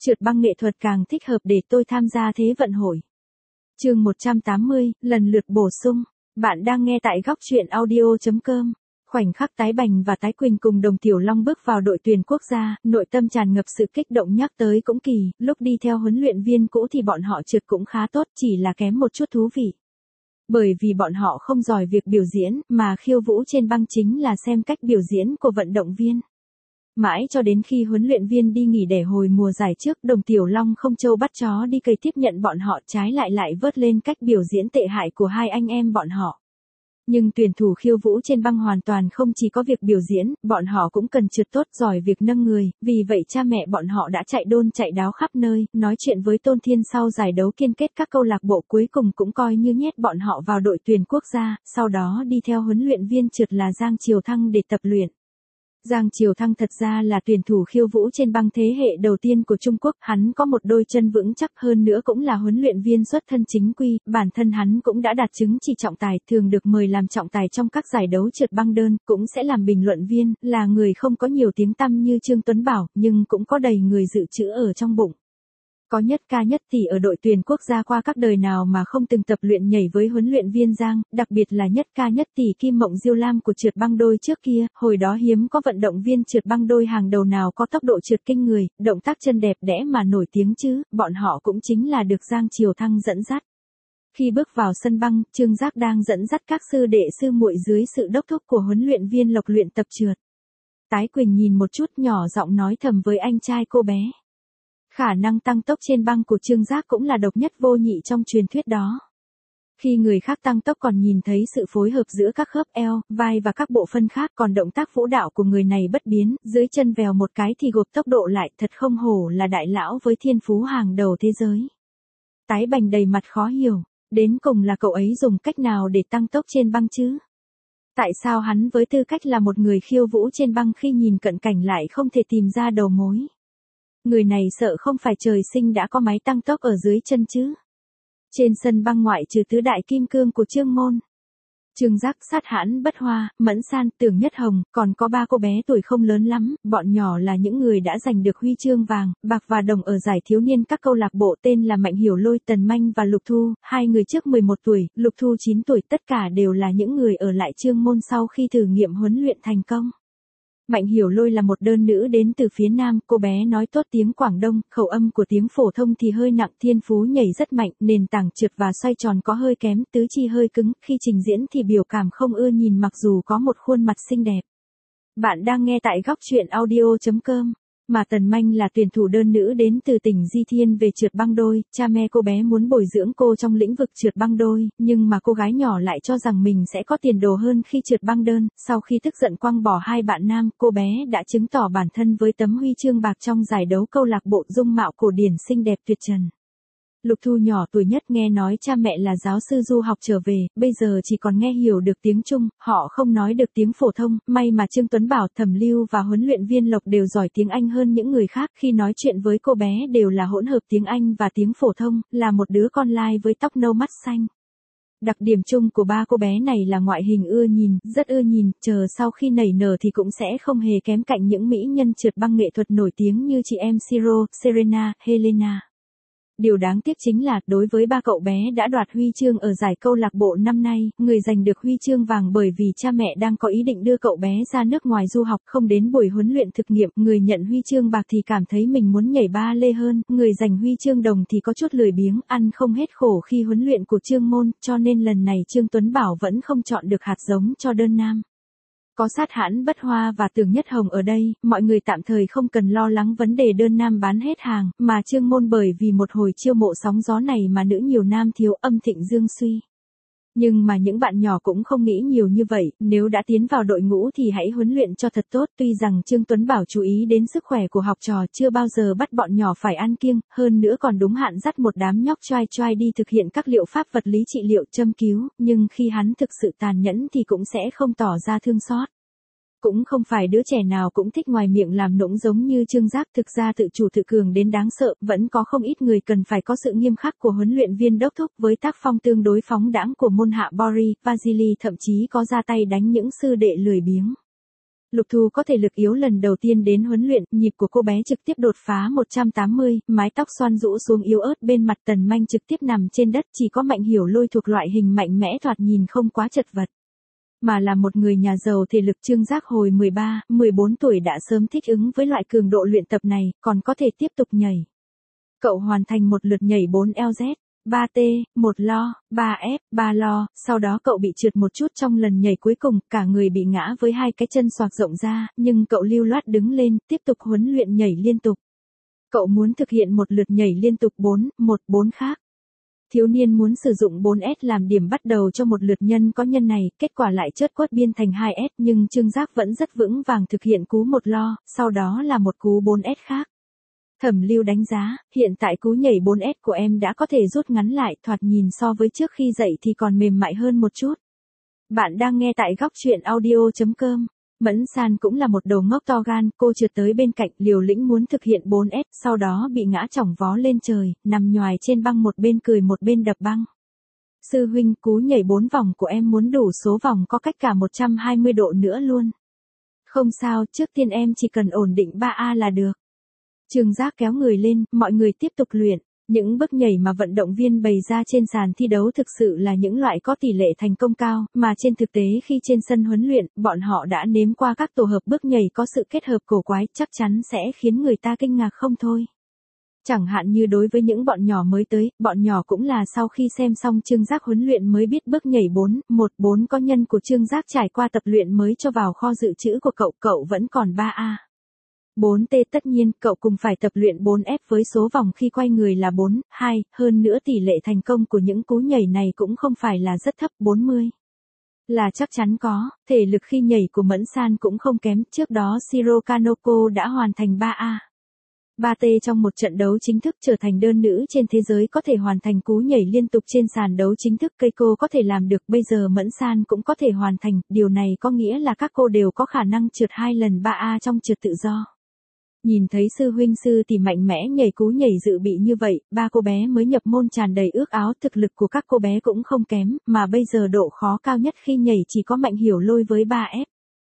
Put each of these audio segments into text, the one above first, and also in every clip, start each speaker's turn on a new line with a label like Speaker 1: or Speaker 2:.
Speaker 1: Trượt băng nghệ thuật càng thích hợp để tôi tham gia Thế vận hội. Chương 180, lần lượt bổ sung. Bạn đang nghe tại góc truyện audio.com. Khoảnh khắc Tái Bành và Tái Quỳnh cùng Đồng Tiểu Long bước vào đội tuyển quốc gia, nội tâm tràn ngập sự kích động nhắc tới cũng kỳ, lúc đi theo huấn luyện viên cũ thì bọn họ trượt cũng khá tốt, chỉ là kém một chút thú vị. Bởi vì bọn họ không giỏi việc biểu diễn, mà khiêu vũ trên băng chính là xem cách biểu diễn của vận động viên. Mãi cho đến khi huấn luyện viên đi nghỉ để hồi mùa giải trước, Đồng Tiểu Long không trâu bắt chó đi cây tiếp nhận bọn họ, trái lại vớt lên cách biểu diễn tệ hại của hai anh em bọn họ. Nhưng tuyển thủ khiêu vũ trên băng hoàn toàn không chỉ có việc biểu diễn, bọn họ cũng cần trượt tốt, giỏi việc nâng người, vì vậy cha mẹ bọn họ đã chạy đôn chạy đáo khắp nơi, nói chuyện với Tôn Thiên sau giải đấu kiên kết các câu lạc bộ, cuối cùng cũng coi như nhét bọn họ vào đội tuyển quốc gia, sau đó đi theo huấn luyện viên trượt là Giang Triều Thăng để tập luyện. Giang Triều Thăng thật ra là tuyển thủ khiêu vũ trên băng thế hệ đầu tiên của Trung Quốc, hắn có một đôi chân vững chắc, hơn nữa cũng là huấn luyện viên xuất thân chính quy, bản thân hắn cũng đã đạt chứng chỉ trọng tài, thường được mời làm trọng tài trong các giải đấu trượt băng đơn, cũng sẽ làm bình luận viên, là người không có nhiều tiếng tăm như Trương Tuấn Bảo, nhưng cũng có đầy người dự trữ ở trong bụng. Có nhất ca nhất tỷ ở đội tuyển quốc gia qua các đời nào mà không từng tập luyện nhảy với huấn luyện viên Giang, đặc biệt là nhất ca nhất tỷ Kim Mộng Diêu Lam của trượt băng đôi trước kia, hồi đó hiếm có vận động viên trượt băng đôi hàng đầu nào có tốc độ trượt kinh người, động tác chân đẹp đẽ mà nổi tiếng chứ, bọn họ cũng chính là được Giang Triều Thăng dẫn dắt. Khi bước vào sân băng, Trương Giác đang dẫn dắt các sư đệ sư muội dưới sự đốc thúc của huấn luyện viên Lộc luyện tập trượt. Tái Quỳnh nhìn một chút, nhỏ giọng nói thầm với anh trai cô bé. Khả năng tăng tốc trên băng của Trương Giác cũng là độc nhất vô nhị trong truyền thuyết đó. Khi người khác tăng tốc còn nhìn thấy sự phối hợp giữa các khớp eo, vai và các bộ phận khác, còn động tác vũ đạo của người này bất biến, dưới chân vèo một cái thì gộp tốc độ lại, thật không hổ là đại lão với thiên phú hàng đầu thế giới. Tái Bành đầy mặt khó hiểu, đến cùng là cậu ấy dùng cách nào để tăng tốc trên băng chứ? Tại sao hắn với tư cách là một người khiêu vũ trên băng khi nhìn cận cảnh lại không thể tìm ra đầu mối? Người này sợ không phải trời sinh đã có máy tăng tốc ở dưới chân chứ. Trên sân băng ngoại trừ tứ đại kim cương của Trương Môn, Trương Giác, Sát Hãn, Bất Hoa, Mẫn San, Tưởng Nhất Hồng, còn có ba cô bé tuổi không lớn lắm, bọn nhỏ là những người đã giành được huy chương vàng, bạc và đồng ở giải thiếu niên các câu lạc bộ, tên là Mạnh Hiểu Lôi, Tần Manh và Lục Thu, hai người trước 11 tuổi, Lục Thu 9 tuổi, tất cả đều là những người ở lại Trương Môn sau khi thử nghiệm huấn luyện thành công. Mạnh Hiểu Lôi là một đơn nữ đến từ phía Nam, cô bé nói tốt tiếng Quảng Đông, khẩu âm của tiếng phổ thông thì hơi nặng, thiên phú nhảy rất mạnh, nền tảng trượt và xoay tròn có hơi kém, tứ chi hơi cứng, khi trình diễn thì biểu cảm không ưa nhìn mặc dù có một khuôn mặt xinh đẹp. Bạn đang nghe tại góc truyện audio.com. Mà Tần Manh là tuyển thủ đơn nữ đến từ tỉnh Di Thiên về trượt băng đôi, cha mẹ cô bé muốn bồi dưỡng cô trong lĩnh vực trượt băng đôi, nhưng mà cô gái nhỏ lại cho rằng mình sẽ có tiền đồ hơn khi trượt băng đơn, sau khi tức giận quăng bỏ hai bạn nam, cô bé đã chứng tỏ bản thân với tấm huy chương bạc trong giải đấu câu lạc bộ, dung mạo cổ điển xinh đẹp tuyệt trần. Lục Thu nhỏ tuổi nhất nghe nói cha mẹ là giáo sư du học trở về, bây giờ chỉ còn nghe hiểu được tiếng Trung, họ không nói được tiếng phổ thông, may mà Trương Tuấn Bảo, Thẩm Lưu và huấn luyện viên Lộc đều giỏi tiếng Anh hơn những người khác, khi nói chuyện với cô bé đều là hỗn hợp tiếng Anh và tiếng phổ thông, là một đứa con lai với tóc nâu mắt xanh. Đặc điểm chung của ba cô bé này là ngoại hình ưa nhìn, rất ưa nhìn, chờ sau khi nảy nở thì cũng sẽ không hề kém cạnh những mỹ nhân trượt băng nghệ thuật nổi tiếng như chị em Siro, Serena, Helena. Điều đáng tiếc chính là, đối với ba cậu bé đã đoạt huy chương ở giải câu lạc bộ năm nay, người giành được huy chương vàng bởi vì cha mẹ đang có ý định đưa cậu bé ra nước ngoài du học, không đến buổi huấn luyện thực nghiệm, người nhận huy chương bạc thì cảm thấy mình muốn nhảy ba lê hơn, người giành huy chương đồng thì có chút lười biếng, ăn không hết khổ khi huấn luyện của Trương Môn, cho nên lần này Trương Tuấn Bảo vẫn không chọn được hạt giống cho đơn nam. Có Sát Hãn, Bất Hoa và Tưởng Nhất Hồng ở đây, mọi người tạm thời không cần lo lắng vấn đề đơn nam bán hết hàng, mà Trương Môn bởi vì một hồi chiêu mộ sóng gió này mà nữ nhiều nam thiếu, âm thịnh dương suy. Nhưng mà những bạn nhỏ cũng không nghĩ nhiều như vậy, nếu đã tiến vào đội ngũ thì hãy huấn luyện cho thật tốt, tuy rằng Trương Tuấn Bảo chú ý đến sức khỏe của học trò, chưa bao giờ bắt bọn nhỏ phải ăn kiêng, hơn nữa còn đúng hạn dắt một đám nhóc choai choai đi thực hiện các liệu pháp vật lý trị liệu, châm cứu, nhưng khi hắn thực sự tàn nhẫn thì cũng sẽ không tỏ ra thương xót. Cũng không phải đứa trẻ nào cũng thích ngoài miệng làm nũng giống như Trương Giác, thực ra tự chủ tự cường đến đáng sợ, vẫn có không ít người cần phải có sự nghiêm khắc của huấn luyện viên đốc thúc, với tác phong tương đối phóng đãng của môn hạ Boris, Vasily thậm chí có ra tay đánh những sư đệ lười biếng. Lục Thu có thể lực yếu lần đầu tiên đến huấn luyện, nhịp của cô bé trực tiếp đột phá 180, mái tóc xoăn rũ xuống yếu ớt bên mặt Tần Manh trực tiếp nằm trên đất, chỉ có Mạnh Hiểu Lôi thuộc loại hình mạnh mẽ thoạt nhìn không quá chật vật. Mà là một người nhà giàu thể lực. Trương Giác hồi 13, 14 tuổi đã sớm thích ứng với loại cường độ luyện tập này, còn có thể tiếp tục nhảy. Cậu hoàn thành một lượt nhảy 4LZ, 3T, 1 lo, 3F, 3 lo, sau đó cậu bị trượt một chút trong lần nhảy cuối cùng, cả người bị ngã với hai cái chân xoạc rộng ra, nhưng cậu lưu loát đứng lên, tiếp tục huấn luyện nhảy liên tục. Cậu muốn thực hiện một lượt nhảy liên tục 4-1-4 khác. Thiếu niên muốn sử dụng 4S làm điểm bắt đầu cho một lượt nhân có nhân này, kết quả lại chớt quất biên thành 2S, nhưng Trương Giác vẫn rất vững vàng thực hiện cú 1 lo, sau đó là một cú 4S khác. Thẩm Lưu đánh giá, hiện tại cú nhảy 4S của em đã có thể rút ngắn lại, thoạt nhìn so với trước khi dậy thì còn mềm mại hơn một chút. Bạn đang nghe tại góc truyện audio.com. Mẫn San cũng là một đầu ngốc to gan, cô trượt tới bên cạnh, liều lĩnh muốn thực hiện 4S, sau đó bị ngã chỏng vó lên trời, nằm nhoài trên băng, một bên cười một bên đập băng. Sư huynh, cú nhảy 4 vòng của em muốn đủ số vòng có cách cả 120 độ nữa luôn. Không sao, trước tiên em chỉ cần ổn định 3A là được. Trương Giác kéo người lên, mọi người tiếp tục luyện. Những bước nhảy mà vận động viên bày ra trên sàn thi đấu thực sự là những loại có tỷ lệ thành công cao, mà trên thực tế khi trên sân huấn luyện, bọn họ đã nếm qua các tổ hợp bước nhảy có sự kết hợp cổ quái, chắc chắn sẽ khiến người ta kinh ngạc không thôi. Chẳng hạn như đối với những bọn nhỏ mới tới, bọn nhỏ cũng là sau khi xem xong Trương Giác huấn luyện mới biết bước nhảy 4-1-4 có nhân của Trương Giác trải qua tập luyện mới cho vào kho dự trữ của cậu vẫn còn 3A. 4T tất nhiên, cậu cùng phải tập luyện 4F với số vòng khi quay người là 4-2, hơn nữa tỷ lệ thành công của những cú nhảy này cũng không phải là rất thấp, 40. Là chắc chắn có, thể lực khi nhảy của Mẫn San cũng không kém, trước đó Shiro Kanoko đã hoàn thành 3A. 3T trong một trận đấu chính thức, trở thành đơn nữ trên thế giới có thể hoàn thành cú nhảy liên tục trên sàn đấu chính thức. Keiko có thể làm được, bây giờ Mẫn San cũng có thể hoàn thành, điều này có nghĩa là các cô đều có khả năng trượt 2 lần 3A trong trượt tự do. Nhìn thấy sư huynh sư tỷ mạnh mẽ nhảy cú nhảy dự bị như vậy, ba cô bé mới nhập môn tràn đầy ước áo, thực lực của các cô bé cũng không kém, mà bây giờ độ khó cao nhất khi nhảy chỉ có Mạnh Hiểu Lôi với 3F.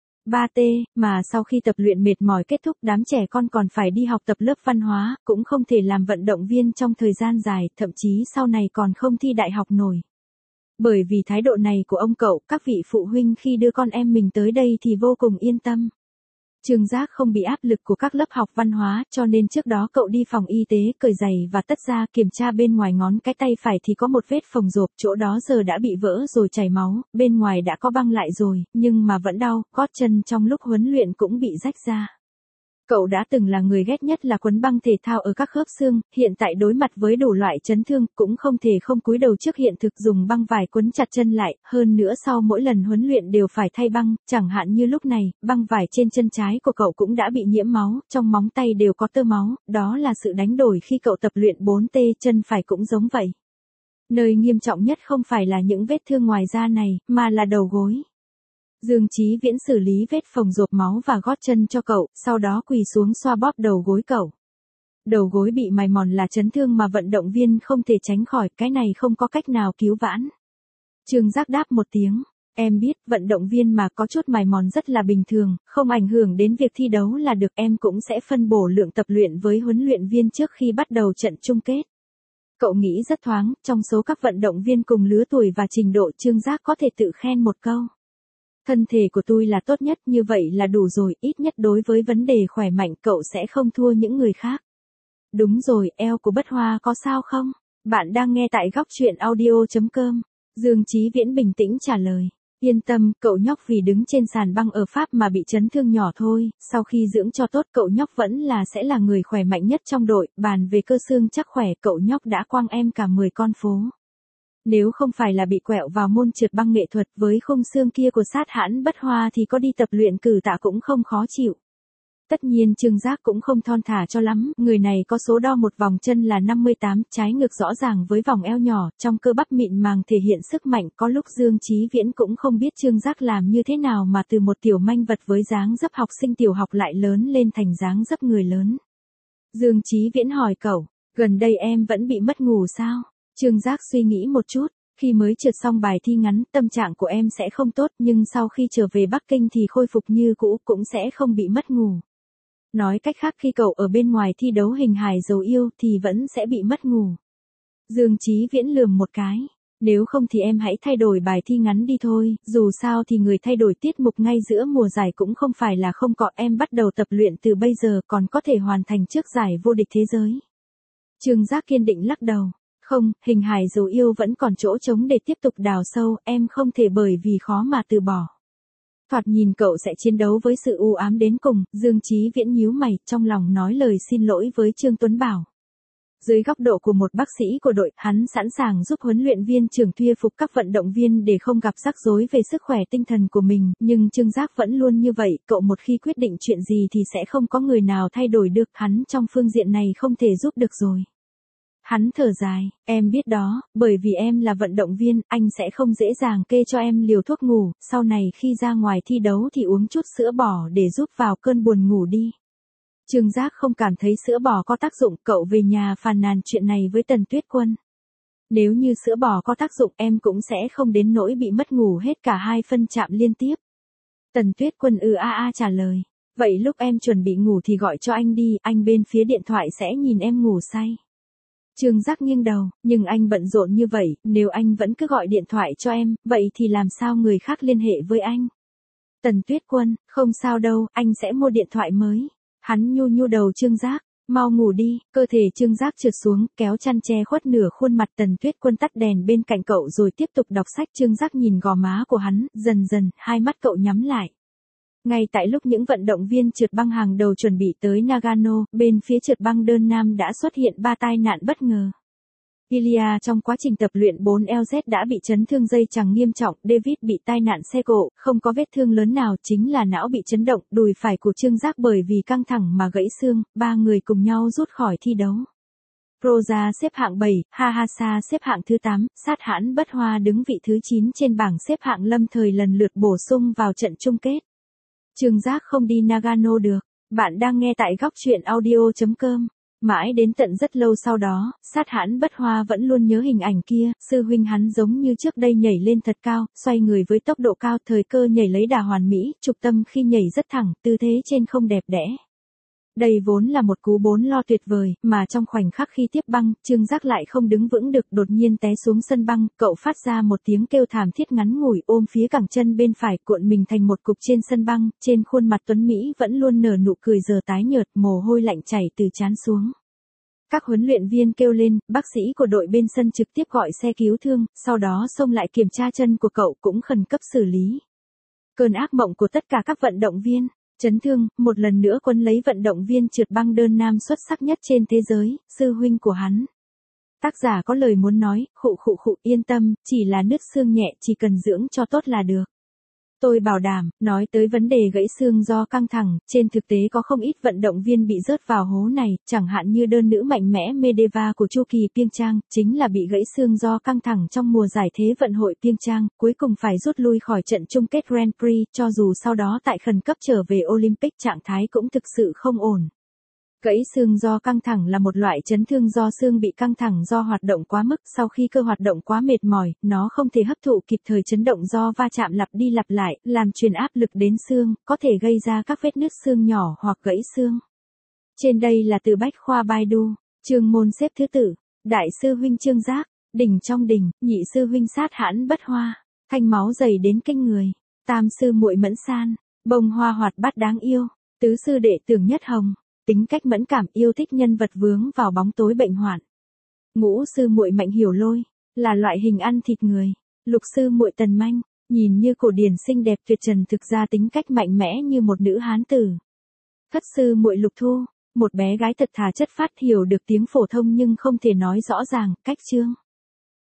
Speaker 1: 3T, mà sau khi tập luyện mệt mỏi kết thúc, đám trẻ con còn phải đi học tập lớp văn hóa, cũng không thể làm vận động viên trong thời gian dài, thậm chí sau này còn không thi đại học nổi. Bởi vì thái độ này của ông cậu, các vị phụ huynh khi đưa con em mình tới đây thì vô cùng yên tâm. Trương Giác không bị áp lực của các lớp học văn hóa, cho nên trước đó cậu đi phòng y tế, cởi giày và tất ra, kiểm tra bên ngoài ngón cái tay phải thì có một vết phồng rộp, chỗ đó giờ đã bị vỡ rồi chảy máu, bên ngoài đã có băng lại rồi, nhưng mà vẫn đau, gót chân trong lúc huấn luyện cũng bị rách ra. Cậu đã từng là người ghét nhất là quấn băng thể thao ở các khớp xương, hiện tại đối mặt với đủ loại chấn thương, cũng không thể không cúi đầu trước hiện thực, dùng băng vải quấn chặt chân lại, hơn nữa sau mỗi lần huấn luyện đều phải thay băng, chẳng hạn như lúc này, băng vải trên chân trái của cậu cũng đã bị nhiễm máu, trong móng tay đều có tơ máu, đó là sự đánh đổi khi cậu tập luyện 4T, chân phải cũng giống vậy. Nơi nghiêm trọng nhất không phải là những vết thương ngoài da này, mà là đầu gối. Dương Chí Viễn xử lý vết phồng rộp máu và gót chân cho cậu, sau đó quỳ xuống xoa bóp đầu gối cậu. Đầu gối bị mài mòn là chấn thương mà vận động viên không thể tránh khỏi, cái này không có cách nào cứu vãn. Trương Giác đáp một tiếng, em biết, vận động viên mà có chút mài mòn rất là bình thường, không ảnh hưởng đến việc thi đấu là được, em cũng sẽ phân bổ lượng tập luyện với huấn luyện viên trước khi bắt đầu trận chung kết. Cậu nghĩ rất thoáng, trong số các vận động viên cùng lứa tuổi và trình độ, Trương Giác có thể tự khen một câu. Thân thể của tôi là tốt nhất, như vậy là đủ rồi, ít nhất đối với vấn đề khỏe mạnh cậu sẽ không thua những người khác. Đúng rồi, eo của Bất Hoa có sao không? Bạn đang nghe tại góc truyện audio.com. Dương Chí Viễn bình tĩnh trả lời. Yên tâm, cậu nhóc vì đứng trên sàn băng ở Pháp mà bị chấn thương nhỏ thôi, sau khi dưỡng cho tốt cậu nhóc vẫn sẽ là người khỏe mạnh nhất trong đội, bàn về cơ xương chắc khỏe cậu nhóc đã quăng em cả 10 con phố. Nếu không phải là bị quẹo vào môn trượt băng nghệ thuật với khung xương kia của sát hãn Bất Hoa thì có đi tập luyện cử tạ cũng không khó chịu. Tất nhiên Trương Giác cũng không thon thả cho lắm, người này có số đo một vòng chân là 58, trái ngược rõ ràng với vòng eo nhỏ, trong cơ bắp mịn màng thể hiện sức mạnh, có lúc Dương Chí Viễn cũng không biết Trương Giác làm như thế nào mà từ một tiểu manh vật với dáng dấp học sinh tiểu học lại lớn lên thành dáng dấp người lớn. Dương Chí Viễn hỏi cậu, gần đây em vẫn bị mất ngủ sao? Trương Giác suy nghĩ một chút, Khi mới trượt xong bài thi ngắn, tâm trạng của em sẽ không tốt, nhưng sau khi trở về Bắc Kinh thì khôi phục như cũ, cũng sẽ không bị mất ngủ. Nói cách khác, khi cậu ở bên ngoài thi đấu hình hài dấu yêu thì vẫn sẽ bị mất ngủ. Dương Chí Viễn lườm một cái. Nếu không thì em hãy thay đổi bài thi ngắn đi thôi, dù sao thì người thay đổi tiết mục ngay giữa mùa giải cũng không phải là không có, em bắt đầu tập luyện từ bây giờ còn có thể hoàn thành trước giải vô địch thế giới. Trương Giác kiên định lắc đầu. Không, hình hài dấu yêu vẫn còn chỗ trống để tiếp tục đào sâu, em không thể bởi vì khó mà từ bỏ. Thoạt nhìn cậu sẽ chiến đấu với sự u ám đến cùng, Dương Chí Viễn nhíu mày, trong lòng nói lời xin lỗi với Trương Tuấn Bảo. Dưới góc độ của một bác sĩ của đội, hắn sẵn sàng giúp huấn luyện viên trưởng thuyết phục các vận động viên để không gặp rắc rối về sức khỏe tinh thần của mình, nhưng Trương Giác vẫn luôn như vậy, cậu một khi quyết định chuyện gì thì sẽ không có người nào thay đổi được, hắn trong phương diện này không thể giúp được rồi. Hắn thở dài, em biết đó, bởi vì em là vận động viên, anh sẽ không dễ dàng kê cho em liều thuốc ngủ, sau này khi ra ngoài thi đấu thì uống chút sữa bò để giúp vào cơn buồn ngủ đi. Trương Giác không cảm thấy sữa bò có tác dụng, cậu về nhà phàn nàn chuyện này với Tần Tuyết Quân. Nếu như sữa bò có tác dụng em cũng sẽ không đến nỗi bị mất ngủ hết cả 2 phân chạm liên tiếp. Tần Tuyết Quân trả lời. Vậy lúc em chuẩn bị ngủ thì gọi cho anh đi, anh bên phía điện thoại sẽ nhìn em ngủ say. Trương Giác nghiêng đầu, nhưng anh bận rộn như vậy, nếu anh vẫn cứ gọi điện thoại cho em, vậy thì làm sao người khác liên hệ với anh? Tần Tuyết Quân, không sao đâu, anh sẽ mua điện thoại mới. Hắn nhu đầu Trương Giác, mau ngủ đi, cơ thể Trương Giác trượt xuống, kéo chăn che khuất nửa khuôn mặt. Tần Tuyết Quân tắt đèn bên cạnh cậu rồi tiếp tục đọc sách. Trương Giác nhìn gò má của hắn, dần dần, hai mắt cậu nhắm lại. Ngay tại lúc những vận động viên trượt băng hàng đầu chuẩn bị tới Nagano, bên phía trượt băng đơn nam đã xuất hiện 3 tai nạn bất ngờ. Ilya trong quá trình tập luyện 4LZ đã bị chấn thương dây chằng nghiêm trọng, David bị tai nạn xe cộ, không có vết thương lớn nào, chính là não bị chấn động, đùi phải của Trương Giác bởi vì căng thẳng mà gãy xương, 3 người cùng nhau rút khỏi thi đấu. Rosa xếp hạng 7, Hahasa xếp hạng thứ 8, Sát Hãn Bất Hoa đứng vị thứ 9 trên bảng xếp hạng lâm thời lần lượt bổ sung vào trận chung kết. Trương Giác không đi Nagano được. Bạn đang nghe tại góc truyện audio.com. Mãi đến tận rất lâu sau đó, Sát Hãn Bất Hoa vẫn luôn nhớ hình ảnh kia, sư huynh hắn giống như trước đây nhảy lên thật cao, xoay người với tốc độ cao, thời cơ nhảy lấy đà hoàn mỹ, trục tâm khi nhảy rất thẳng, tư thế trên không đẹp đẽ. Đây vốn là một cú 4 lo tuyệt vời, mà trong khoảnh khắc khi tiếp băng, Trương Giác lại không đứng vững được, đột nhiên té xuống sân băng, cậu phát ra một tiếng kêu thảm thiết ngắn ngủi, ôm phía cẳng chân bên phải, cuộn mình thành một cục trên sân băng, trên khuôn mặt tuấn Mỹ vẫn luôn nở nụ cười giờ tái nhợt, mồ hôi lạnh chảy từ trán xuống. Các huấn luyện viên kêu lên, bác sĩ của đội bên sân trực tiếp gọi xe cứu thương, sau đó xông lại kiểm tra chân của cậu cũng khẩn cấp xử lý. Cơn ác mộng của tất cả các vận động viên. Chấn thương, một lần nữa quấn lấy vận động viên trượt băng đơn nam xuất sắc nhất trên thế giới, sư huynh của hắn. Tác giả có lời muốn nói, yên tâm, chỉ là nứt xương nhẹ, chỉ cần dưỡng cho tốt là được. Tôi bảo đảm, nói tới vấn đề gãy xương do căng thẳng, trên thực tế có không ít vận động viên bị rớt vào hố này, chẳng hạn như đơn nữ mạnh mẽ Medeva của Chu Kỳ Pyeongchang, chính là bị gãy xương do căng thẳng trong mùa giải Thế vận hội Pyeongchang, cuối cùng phải rút lui khỏi trận chung kết Grand Prix, cho dù sau đó tại khẩn cấp trở về Olympic trạng thái cũng thực sự không ổn. Gãy xương do căng thẳng là một loại chấn thương do xương bị căng thẳng do hoạt động quá mức, sau khi cơ hoạt động quá mệt mỏi, nó không thể hấp thụ kịp thời chấn động do va chạm lặp đi lặp lại, làm truyền áp lực đến xương, có thể gây ra các vết nứt xương nhỏ hoặc gãy xương. Trên đây là từ Bách khoa Baidu, chương môn xếp thứ tự, đại sư huynh Trương Giác, đỉnh trong đỉnh, nhị sư huynh Sát Hãn Bất Hoa, thanh máu dày đến kinh người, tam sư muội Mẫn San, bông hoa hoạt bát đáng yêu, tứ sư đệ Tưởng Nhất Hồng. Tính cách mẫn cảm, yêu thích nhân vật vướng vào bóng tối bệnh hoạn. Ngũ sư muội Mạnh Hiểu Lôi, là loại hình ăn thịt người. Lục sư muội Tần Manh, nhìn như cổ điển xinh đẹp tuyệt trần, thực ra tính cách mạnh mẽ như một nữ hán tử. Thất sư muội Lục Thu, một bé gái thật thà chất phác, hiểu được tiếng phổ thông nhưng không thể nói rõ ràng, cách chương.